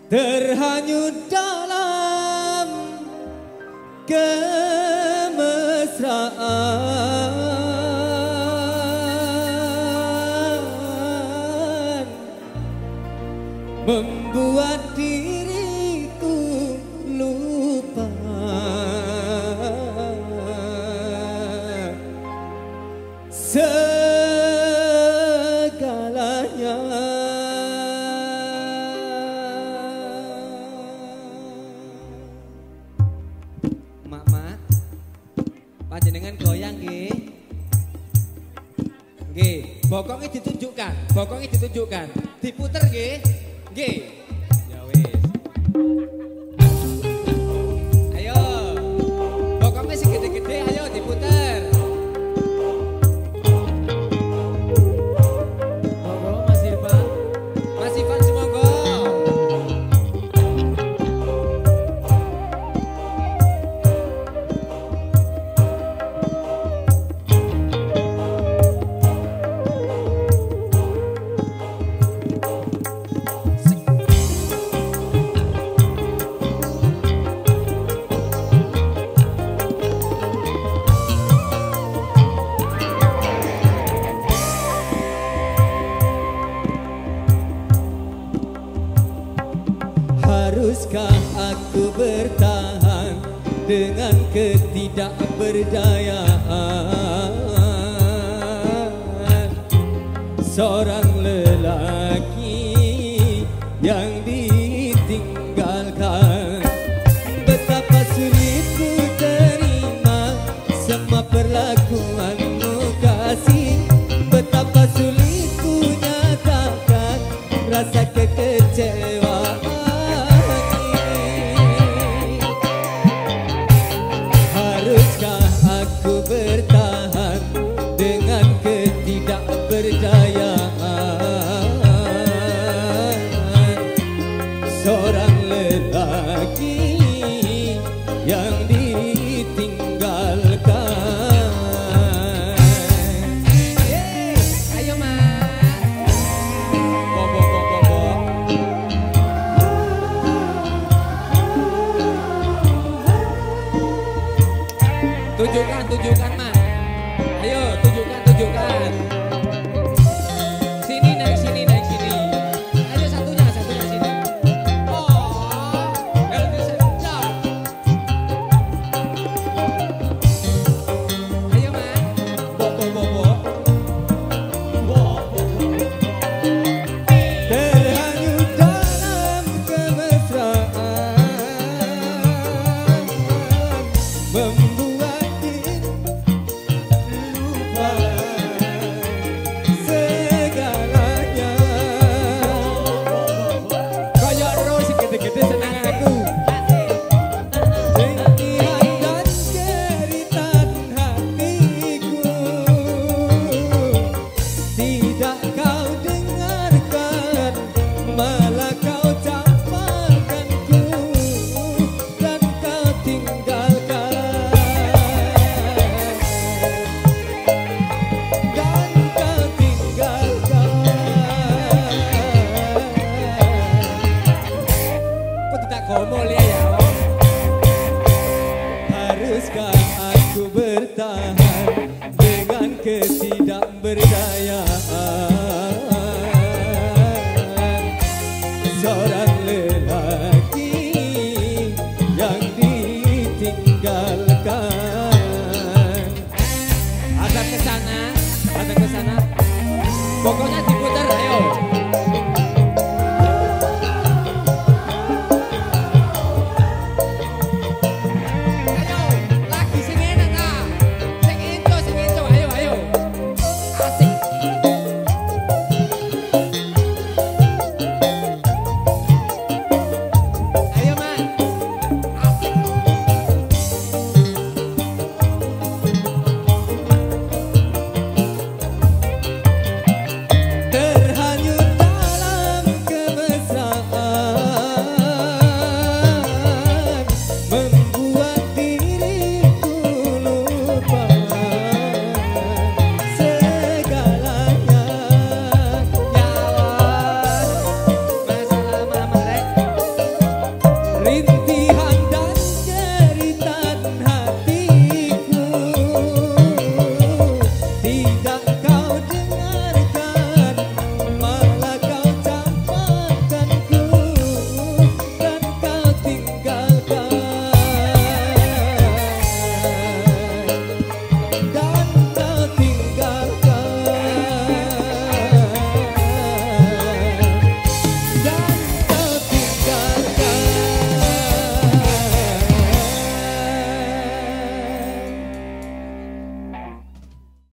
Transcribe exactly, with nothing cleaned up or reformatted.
terhanyut dalam kemesraan, membuat diriku lupa segalanya. Mak-mak, panjenengan goyang nggih. Nggih, bokongnya ditunjukkan, bokongnya ditunjukkan. Diputer nggih. Nggih. Ya wis. Ayo. Bokongnya sing gede-gede ayo diputer. Monggo Mas Irfan. Mas Irfan semonggo. Haruskah aku bertahan dengan ketidakberdayaan seorang lelaki yang ditinggalkan? Betapa sulit ku terima semua perlakuanmu kasih, betapa sulit ku nyatakan rasa kekecewaan. Aku bertahan dengan ketidakberdayaan seorang lelaki yang ditinggalkan. Yeay, ayo mas. Bobo bobo bobo. Tunjukkan, tunjukkan mas. Ayo, tunjukkan, tunjukkan. Sini, naik sini, naik sini. Ayo satunya, satunya sini. Oh, ladies and gentlemen. Ayo mas. Bobo, bobo. Bobo. Terhanyut dalam kemesraan, membuat haruskah aku bertahan dengan ketidakberdayaan